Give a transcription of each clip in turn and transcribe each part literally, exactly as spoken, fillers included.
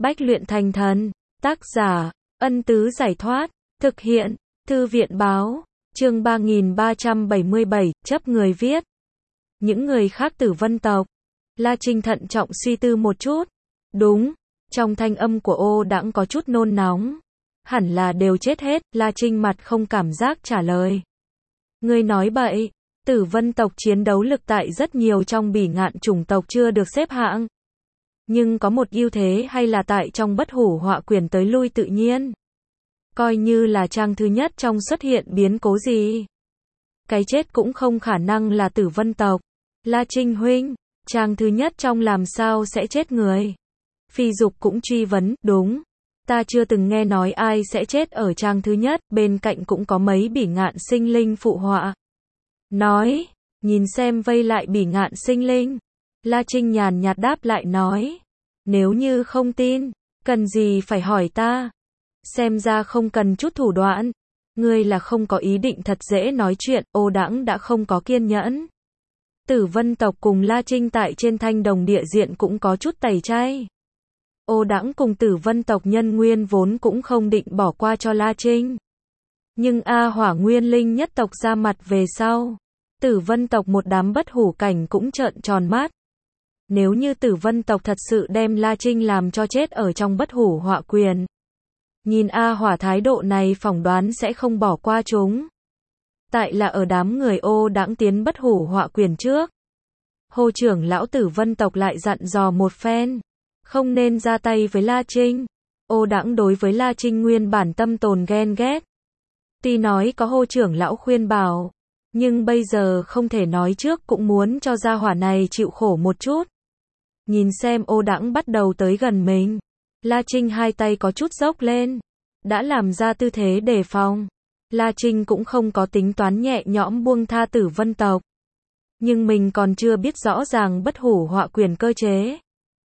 Bách luyện thành thần. Tác giả, Ân Tứ Giải Thoát. Thực hiện, Thư viện Báo. Chương ba nghìn ba trăm bảy mươi bảy, chấp người viết. Những người khác Tử Vân tộc. La Trinh thận trọng suy tư một chút. Đúng, trong thanh âm của Ô Đãng có chút nôn nóng. Hẳn là đều chết hết, La Trinh mặt không cảm giác trả lời. Ngươi nói bậy, Tử Vân tộc chiến đấu lực tại rất nhiều trong bỉ ngạn chủng tộc chưa được xếp hạng. Nhưng có một ưu thế hay là tại trong bất hủ họa quyền tới lui tự nhiên. Coi như là trang thứ nhất trong xuất hiện biến cố gì. Cái chết cũng không khả năng là Tử Vân tộc. La Trinh huynh, trang thứ nhất trong làm sao sẽ chết người? Phi Dục cũng truy vấn, đúng. Ta chưa từng nghe nói ai sẽ chết ở trang thứ nhất, bên cạnh cũng có mấy bỉ ngạn sinh linh phụ họa. Nói, nhìn xem vây lại bỉ ngạn sinh linh. La Trinh nhàn nhạt đáp lại nói. Nếu như không tin, cần gì phải hỏi ta? Xem ra không cần chút thủ đoạn. Ngươi là không có ý định thật dễ nói chuyện, Ô Đãng đã không có kiên nhẫn. Tử Vân tộc cùng La Trinh tại trên thanh đồng địa diện cũng có chút tẩy chay. Ô Đãng cùng Tử Vân tộc nhân nguyên vốn cũng không định bỏ qua cho La Trinh. Nhưng A Hỏa Nguyên Linh nhất tộc ra mặt về sau. Tử Vân tộc một đám bất hủ cảnh cũng trợn tròn mắt. Nếu như Tử Vân tộc thật sự đem La Trinh làm cho chết ở trong bất hủ họa quyền. Nhìn A Hỏa thái độ này phỏng đoán sẽ không bỏ qua chúng. Tại là ở đám người Ô Đãng tiến bất hủ họa quyền trước. Hồ trưởng lão Tử Vân tộc lại dặn dò một phen. Không nên ra tay với La Trinh. Ô Đãng đối với La Trinh nguyên bản tâm tồn ghen ghét. Tuy nói có Hồ trưởng lão khuyên bảo. Nhưng bây giờ không thể nói trước cũng muốn cho gia hỏa này chịu khổ một chút. Nhìn xem Ô Đãng bắt đầu tới gần mình. La Trinh hai tay có chút dốc lên. Đã làm ra tư thế đề phòng. La Trinh cũng không có tính toán nhẹ nhõm buông tha Tử Vân tộc. Nhưng mình còn chưa biết rõ ràng bất hủ họa quyền cơ chế.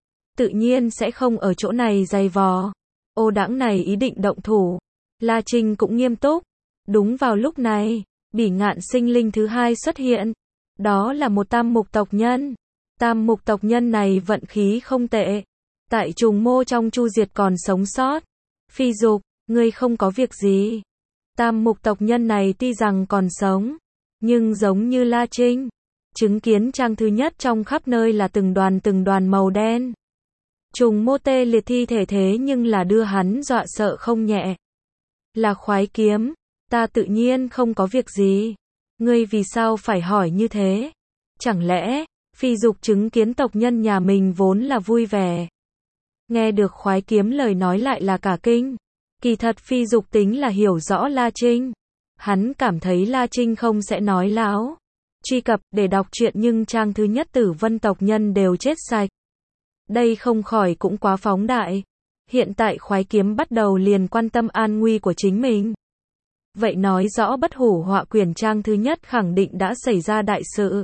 Tự nhiên sẽ không ở chỗ này dày vò. Ô Đãng này ý định động thủ. La Trinh cũng nghiêm túc. Đúng vào lúc này, bỉ ngạn sinh linh thứ hai xuất hiện. Đó là một tam mục tộc nhân. Tam mục tộc nhân này vận khí không tệ. Tại trùng mô trong chu diệt còn sống sót. Phi Dục, ngươi không có việc gì. Tam mục tộc nhân này tuy rằng còn sống. Nhưng giống như La Trinh. Chứng kiến trang thứ nhất trong khắp nơi là từng đoàn từng đoàn màu đen. Trùng mô tê liệt thi thể thế nhưng là đưa hắn dọa sợ không nhẹ. Là khoái kiếm. Ta tự nhiên không có việc gì. Ngươi vì sao phải hỏi như thế? Chẳng lẽ, Phi Dục chứng kiến tộc nhân nhà mình vốn là vui vẻ. Nghe được khoái kiếm lời nói lại là cả kinh. Kỳ thật Phi Dục tính là hiểu rõ La Trinh. Hắn cảm thấy La Trinh không sẽ nói láo. Truy cập để đọc truyện nhưng trang thứ nhất Tử Vân tộc nhân đều chết sạch. Đây không khỏi cũng quá phóng đại. Hiện tại khoái kiếm bắt đầu liền quan tâm an nguy của chính mình. Vậy nói rõ bất hủ họa quyền trang thứ nhất khẳng định đã xảy ra đại sự.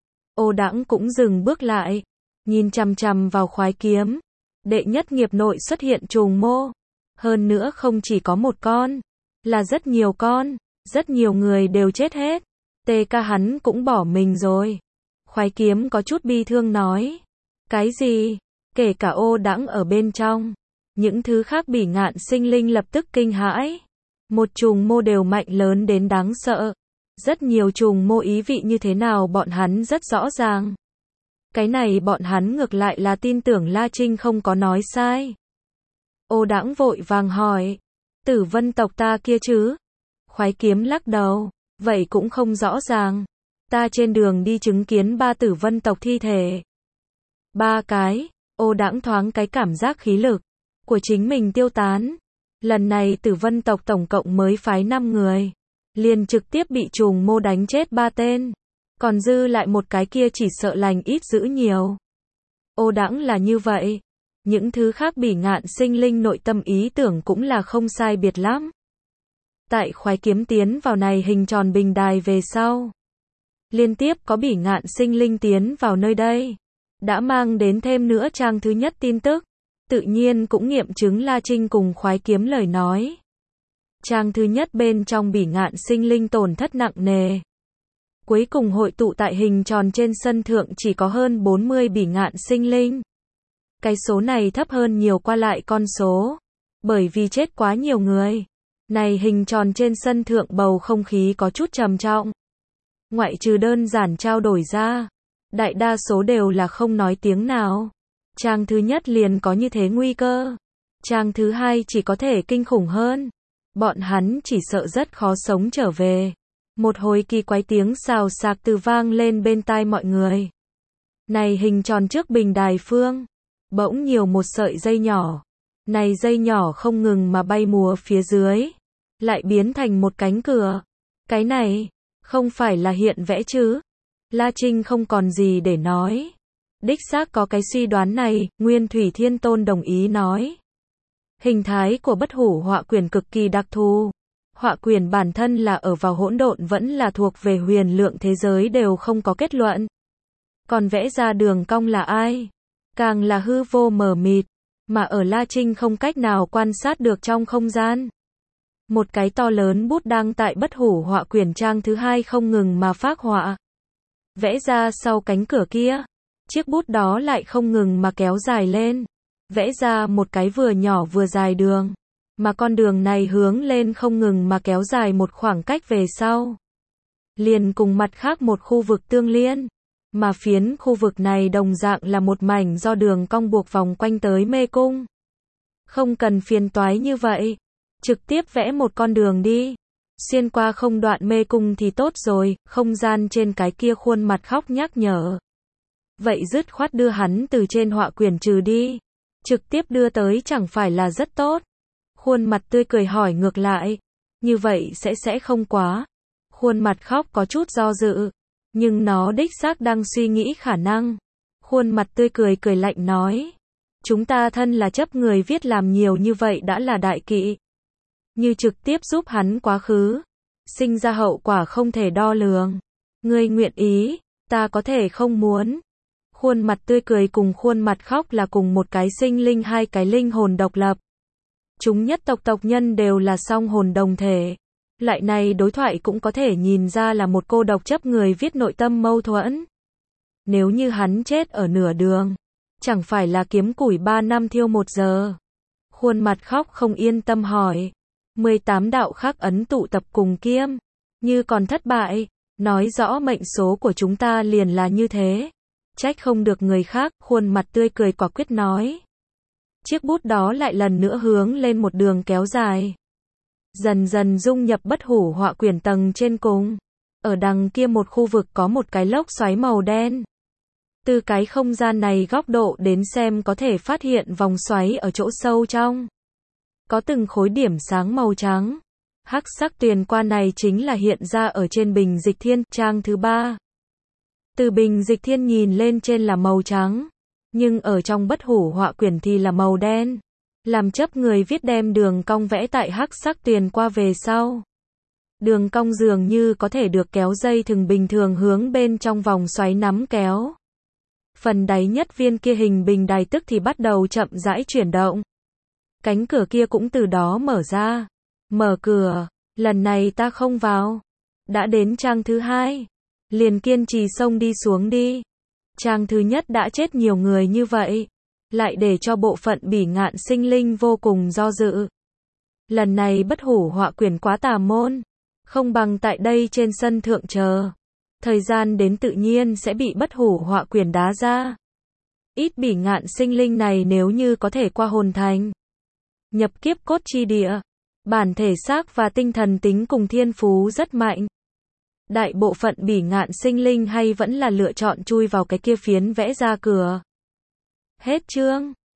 Ô Đãng cũng dừng bước lại. Nhìn chằm chằm vào khoái kiếm. Đệ nhất nghiệp nội xuất hiện trùng mô. Hơn nữa không chỉ có một con. Là rất nhiều con. Rất nhiều người đều chết hết. Tê ca hắn cũng bỏ mình rồi. Khoái kiếm có chút bi thương nói. Cái gì? Kể cả Ô Đãng ở bên trong. Những thứ khác bỉ ngạn sinh linh lập tức kinh hãi. Một trùng mô đều mạnh lớn đến đáng sợ. Rất nhiều trùng mô ý vị như thế nào bọn hắn rất rõ ràng. Cái này bọn hắn ngược lại là tin tưởng La Trinh không có nói sai. Ô Đãng vội vàng hỏi. Tử Vân tộc ta kia chứ? Khoái kiếm lắc đầu. Vậy cũng không rõ ràng. Ta trên đường đi chứng kiến ba Tử Vân tộc thi thể. Ba cái. Ô Đãng thoáng cái cảm giác khí lực của chính mình tiêu tán. Lần này Tử Vân tộc tổng cộng mới phái năm người. Liền trực tiếp bị trùng mô đánh chết ba tên. Còn dư lại một cái kia chỉ sợ lành ít dữ nhiều. Ô Đãng là như vậy. Những thứ khác bỉ ngạn sinh linh nội tâm ý tưởng cũng là không sai biệt lắm. Tại khoái kiếm tiến vào này hình tròn bình đài về sau. Liên tiếp có bỉ ngạn sinh linh tiến vào nơi đây. Đã mang đến thêm nữa trang thứ nhất tin tức. Tự nhiên cũng nghiệm chứng La Trinh cùng khoái kiếm lời nói. Trang thứ nhất bên trong bỉ ngạn sinh linh tổn thất nặng nề. Cuối cùng hội tụ tại hình tròn trên sân thượng chỉ có hơn bốn mươi bỉ ngạn sinh linh. Cái số này thấp hơn nhiều qua lại con số. Bởi vì chết quá nhiều người. Này hình tròn trên sân thượng bầu không khí có chút trầm trọng. Ngoại trừ đơn giản trao đổi ra. Đại đa số đều là không nói tiếng nào. Trang thứ nhất liền có như thế nguy cơ. Trang thứ hai chỉ có thể kinh khủng hơn. Bọn hắn chỉ sợ rất khó sống trở về. Một hồi kỳ quái tiếng xào xạc từ vang lên bên tai mọi người. Này hình tròn trước bình đài phương. Bỗng nhiều một sợi dây nhỏ. Này dây nhỏ không ngừng mà bay múa phía dưới. Lại biến thành một cánh cửa. Cái này, không phải là hiện vẽ chứ. La Trinh không còn gì để nói. Đích xác có cái suy đoán này, Nguyên Thủy Thiên Tôn đồng ý nói. Hình thái của bất hủ họa quyển cực kỳ đặc thù. Họa quyển bản thân là ở vào hỗn độn vẫn là thuộc về huyền lượng thế giới đều không có kết luận. Còn vẽ ra đường cong là ai? Càng là hư vô mờ mịt, mà ở La Trinh không cách nào quan sát được trong không gian. Một cái to lớn bút đang tại bất hủ họa quyển trang thứ hai không ngừng mà phác họa. Vẽ ra sau cánh cửa kia. Chiếc bút đó lại không ngừng mà kéo dài lên. Vẽ ra một cái vừa nhỏ vừa dài đường. Mà con đường này hướng lên không ngừng mà kéo dài một khoảng cách về sau. Liền cùng mặt khác một khu vực tương liên. Mà phiến khu vực này đồng dạng là một mảnh do đường cong buộc vòng quanh tới mê cung. Không cần phiền toái như vậy. Trực tiếp vẽ một con đường đi. Xuyên qua không đoạn mê cung thì tốt rồi, không gian trên cái kia khuôn mặt khóc nhắc nhở. Vậy dứt khoát đưa hắn từ trên họa quyển trừ đi. Trực tiếp đưa tới chẳng phải là rất tốt. Khuôn mặt tươi cười hỏi ngược lại. Như vậy sẽ sẽ không quá. Khuôn mặt khóc có chút do dự. Nhưng nó đích xác đang suy nghĩ khả năng. Khuôn mặt tươi cười cười lạnh nói. Chúng ta thân là chấp người viết làm nhiều như vậy đã là đại kỵ. Như trực tiếp giúp hắn quá khứ. Sinh ra hậu quả không thể đo lường. Ngươi nguyện ý, ta có thể không muốn. Khuôn mặt tươi cười cùng khuôn mặt khóc là cùng một cái sinh linh hai cái linh hồn độc lập. Chúng nhất tộc tộc nhân đều là song hồn đồng thể. Loại này đối thoại cũng có thể nhìn ra là một cô độc chấp người viết nội tâm mâu thuẫn. Nếu như hắn chết ở nửa đường, chẳng phải là kiếm củi ba năm thiêu một giờ. Khuôn mặt khóc không yên tâm hỏi. mười tám đạo khắc ấn tụ tập cùng kiêm. Như còn thất bại, nói rõ mệnh số của chúng ta liền là như thế. Trách không được người khác, khuôn mặt tươi cười quả quyết nói. Chiếc bút đó lại lần nữa hướng lên một đường kéo dài. Dần dần dung nhập bất hủ họa quyển tầng trên cùng. Ở đằng kia một khu vực có một cái lốc xoáy màu đen. Từ cái không gian này góc độ đến xem có thể phát hiện vòng xoáy ở chỗ sâu trong. Có từng khối điểm sáng màu trắng. Hắc sắc tuyền qua này chính là hiện ra ở trên bình dịch thiên, trang thứ ba. Từ bình dịch thiên nhìn lên trên là màu trắng. Nhưng ở trong bất hủ họa quyển thì là màu đen. Làm chấp người viết đem đường cong vẽ tại hắc sắc tuyền qua về sau. Đường cong dường như có thể được kéo dây thừng bình thường hướng bên trong vòng xoáy nắm kéo. Phần đáy nhất viên kia hình bình đài tức thì bắt đầu chậm rãi chuyển động. Cánh cửa kia cũng từ đó mở ra. Mở cửa, lần này ta không vào. Đã đến trang thứ hai. Liền kiên trì xông đi xuống đi. Trang thứ nhất đã chết nhiều người như vậy. Lại để cho bộ phận bỉ ngạn sinh linh vô cùng do dự. Lần này bất hủ họa quyển quá tà môn. Không bằng tại đây trên sân thượng chờ. Thời gian đến tự nhiên sẽ bị bất hủ họa quyển đá ra. Ít bỉ ngạn sinh linh này nếu như có thể qua hồn thành. Nhập kiếp cốt chi địa. Bản thể xác và tinh thần tính cùng thiên phú rất mạnh. Đại bộ phận bỉ ngạn sinh linh hay vẫn là lựa chọn chui vào cái kia phiến vẽ ra cửa. Hết chương.